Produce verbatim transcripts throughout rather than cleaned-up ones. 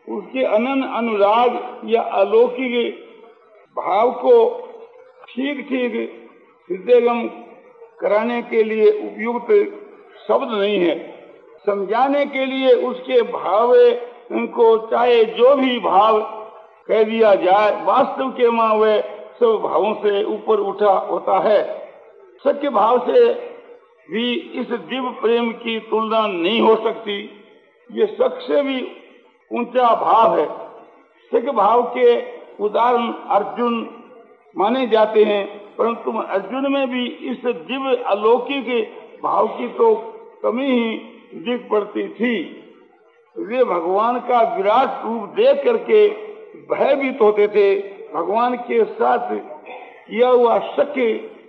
उसके अनन्य अनुराग या अलौकिक भाव को ठीक ठीक हृदयगम कराने के लिए उपयुक्त शब्द नहीं है। समझाने के लिए उसके भाव को चाहे जो भी भाव कह दिया जाए, वास्तव के मां वे सब भावों से ऊपर उठा होता है। सत्य भाव से भी इस दिव्य प्रेम की तुलना नहीं हो सकती। ये सबसे भी ऊंचा भाव है। सत्य भाव के उदाहरण अर्जुन माने जाते हैं, परंतु अर्जुन में भी इस दिव्य अलौकिक भाव की तो कमी ही दिख पड़ती थी। वे भगवान का विराट रूप देख करके भयभीत होते थे। भगवान के साथ किया हुआ सख्य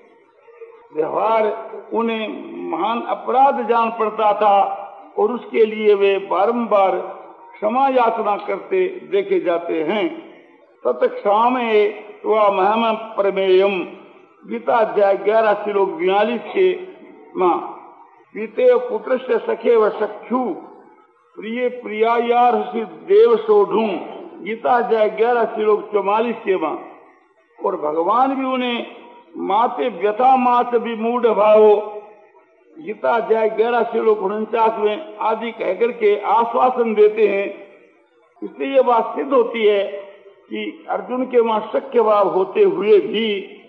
व्यवहार उन्हें महान अपराध जान पड़ता था और उसके लिए वे बारंबार क्षमा याचना करते देखे जाते हैं। तत्क्षामे त्वा महम प्रमेयम, गीता अध्याय ग्यारह श्लोक बयालीस के मां। पीते पुत्र से सखे व सख्यु प्रिय प्रियायार देव सोढ़ू, गीता अध्याय ग्यारह श्लोक चौवालीस के मां। और भगवान भी उन्हें माते व्यथा मात विमूढ़ भावो, गीता अध्याय ग्यारह श्लोक उनचास में आदि कहकर के आश्वासन देते हैं। इसलिए ये बात सिद्ध होती है कि अर्जुन के वहां सख्य भाव होते हुए भी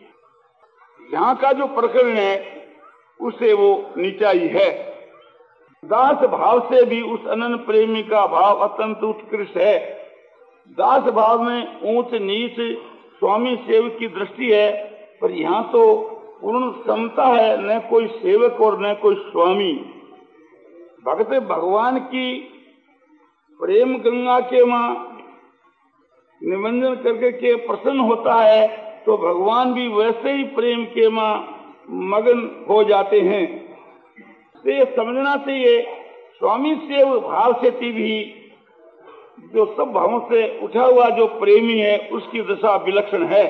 यहाँ का जो प्रकरण है उसे वो नीचाई है। दास भाव से भी उस अनन्य प्रेमी का भाव अत्यंत उत्कृष्ट है। दास भाव में ऊंच नीच स्वामी सेवक की दृष्टि है, पर यहाँ तो पूर्ण समता है, न कोई सेवक और न कोई स्वामी। भक्त भगवान की प्रेम गंगा के मां निमंजन करके के प्रसन्न होता है तो भगवान भी वैसे ही प्रेम के मां मगन हो जाते हैं। तो ये समझना चाहिए स्वामी सेव भाव से भी जो सब भावों से उठा हुआ जो प्रेमी है उसकी दशा विलक्षण है।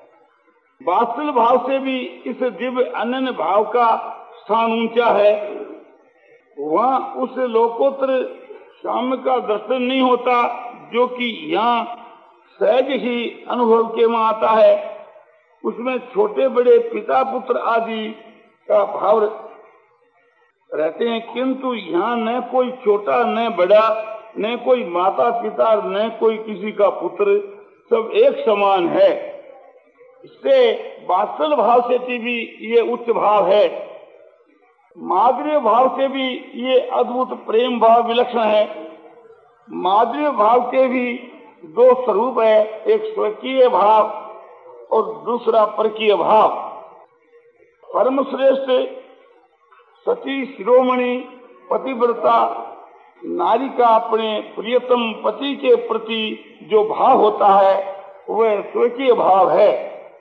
वात्सल भाव से भी इस दिव्य अनन्य भाव का स्थान ऊंचा है। वहाँ उस लोकोत्तर श्याम का दर्शन नहीं होता जो कि यहाँ सहज ही अनुभव के में आता है। उसमें छोटे बड़े पिता पुत्र आदि का भाव रहते हैं, किंतु यहाँ न कोई छोटा न बड़ा, न कोई माता पिता, न कोई किसी का पुत्र, सब एक समान है। इससे वात्सल भाव से भी ये उच्च भाव है। माधुर्य भाव से भी ये अद्भुत प्रेम भाव विलक्षण है। माधुर्य भाव के भी दो स्वरूप है, एक स्वकीय भाव और दूसरा परकीय भाव। परम श्रेष्ठ सती शिरोमणि पतिव्रता नारी का अपने प्रियतम पति के प्रति जो भाव होता है वह स्वकीय भाव है,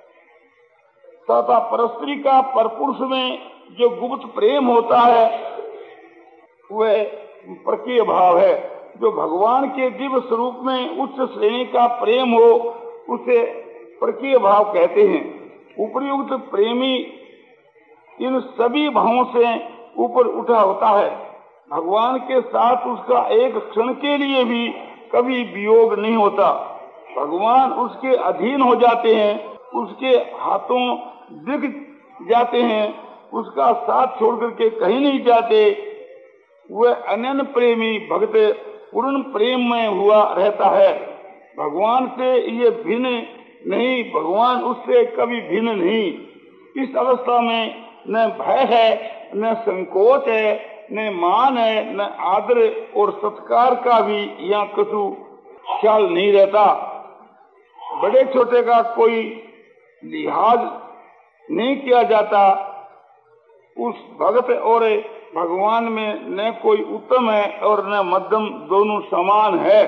तथा परस्त्री का परपुरुष में जो गुप्त प्रेम होता है वह परकीय भाव है। जो भगवान के दिव्य स्वरूप में उच्च श्रेणी का प्रेम हो उसे परकीय भाव कहते हैं। उपयुक्त प्रेमी इन सभी भावों से ऊपर उठा होता है। भगवान के साथ उसका एक क्षण के लिए भी कभी वियोग नहीं होता। भगवान उसके अधीन हो जाते हैं, उसके हाथों दिख जाते हैं, उसका साथ छोड़ करके कहीं नहीं जाते। वह अनन्य प्रेमी भक्त पूर्ण प्रेम में हुआ रहता है। भगवान से ये भिन्न नहीं, भगवान उससे कभी भिन्न नहीं। इस अवस्था में न भय है, न संकोच है, न मान है, न आदर और सत्कार का भी यहाँ कछु ख्याल नहीं रहता। बड़े छोटे का कोई लिहाज नहीं किया जाता। उस भगत और भगवान में न कोई उत्तम है और न मध्यम, दोनों समान है।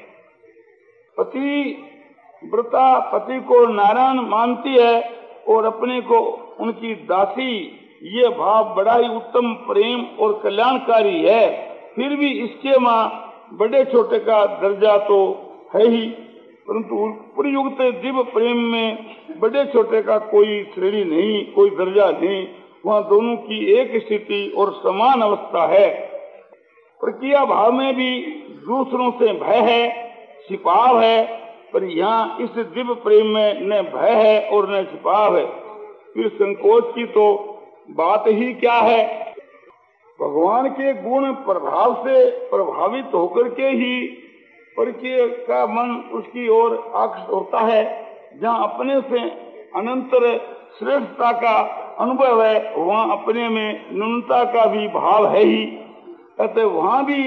पति व्रता पति को नारायण मानती है और अपने को उनकी दासी, ये भाव बड़ा ही उत्तम प्रेम और कल्याणकारी है। फिर भी इसके मां बड़े छोटे का दर्जा तो है ही, परंतु उपयुक्त दिव्य प्रेम में बड़े छोटे का कोई श्रेणी नहीं, कोई दर्जा नहीं। वहाँ दोनों की एक स्थिति और समान अवस्था है। प्रक्रिया भाव में भी दूसरों से भय है, छिपाव है, पर यहाँ इस दिव्य प्रेम में न भय है और न छिपाव है। फिर संकोच की तो बात ही क्या है। भगवान के गुण प्रभाव से प्रभावित होकर के ही परिचय का मन उसकी ओर आकर्षित होता है। जहाँ अपने से अनंतर श्रेष्ठता का अनुभव है, वहाँ अपने में न्यूनता का भी भाव है ही। अतः वहाँ भी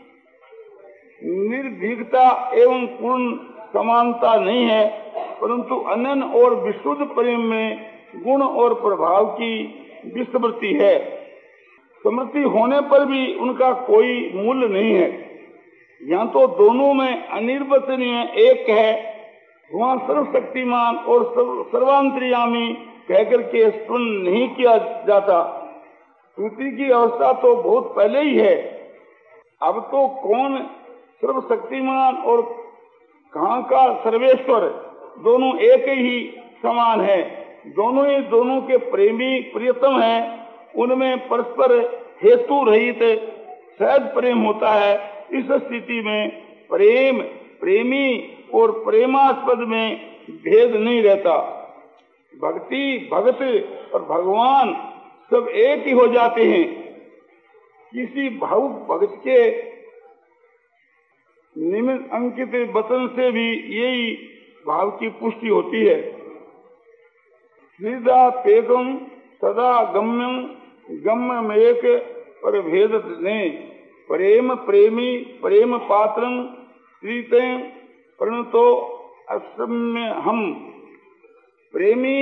निर्भीकता एवं पूर्ण समानता नहीं है, परंतु अनन्य और विशुद्ध प्रेम में गुण और प्रभाव की विस्मृति है। स्मृति होने पर भी उनका कोई मूल्य नहीं है। यहाँ तो दोनों में अनिर्वचनीय एक है, वहाँ सर्वशक्तिमान और सर्वांतर्यामी कहकर के स्मरण नहीं किया जाता। श्रुति की अवस्था तो बहुत पहले ही है। अब तो कौन सर्वशक्तिमान और कहाँ का सर्वेश्वर, दोनों एक ही समान है। दोनों ही दोनों के प्रेमी प्रियतम है। उनमें परस्पर हेतु रहित सहज प्रेम होता है। इस स्थिति में प्रेम प्रेमी और प्रेमास्पद में भेद नहीं रहता। भक्ति भगत और भगवान सब एक ही हो जाते हैं। किसी भावुक भक्त के निमित्त अंकित वचन से भी यही भाव की पुष्टि होती है। सीधा पेगम सदा गम्यम गम्यम एक पर भेद ने प्रेम प्रेमी प्रेम पात्रं प्रीतं प्रणतो असम्य हम। प्रेमी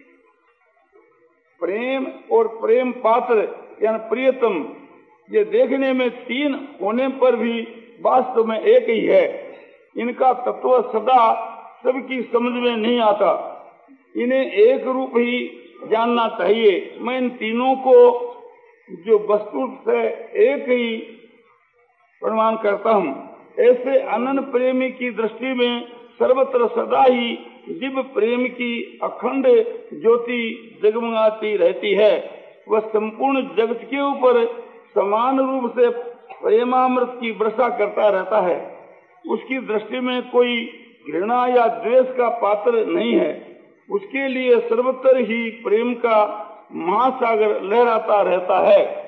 प्रेम और प्रेम पात्र यानी प्रियतम, ये देखने में तीन होने पर भी वास्तव में एक ही है। इनका तत्व सदा सबकी समझ में नहीं आता। इन्हें एक रूप ही जानना चाहिए। मैं इन तीनों को जो वस्तु से एक ही प्रमाण करता हूँ। ऐसे अनन्य प्रेमी की दृष्टि में सर्वत्र सदा ही दिव्य प्रेम की अखंड ज्योति जगमगाती रहती है। वह संपूर्ण जगत के ऊपर समान रूप से प्रेमामृत की वर्षा करता रहता है। उसकी दृष्टि में कोई घृणा या द्वेष का पात्र नहीं है। उसके लिए सर्वत्र ही प्रेम का महासागर लहराता रहता है।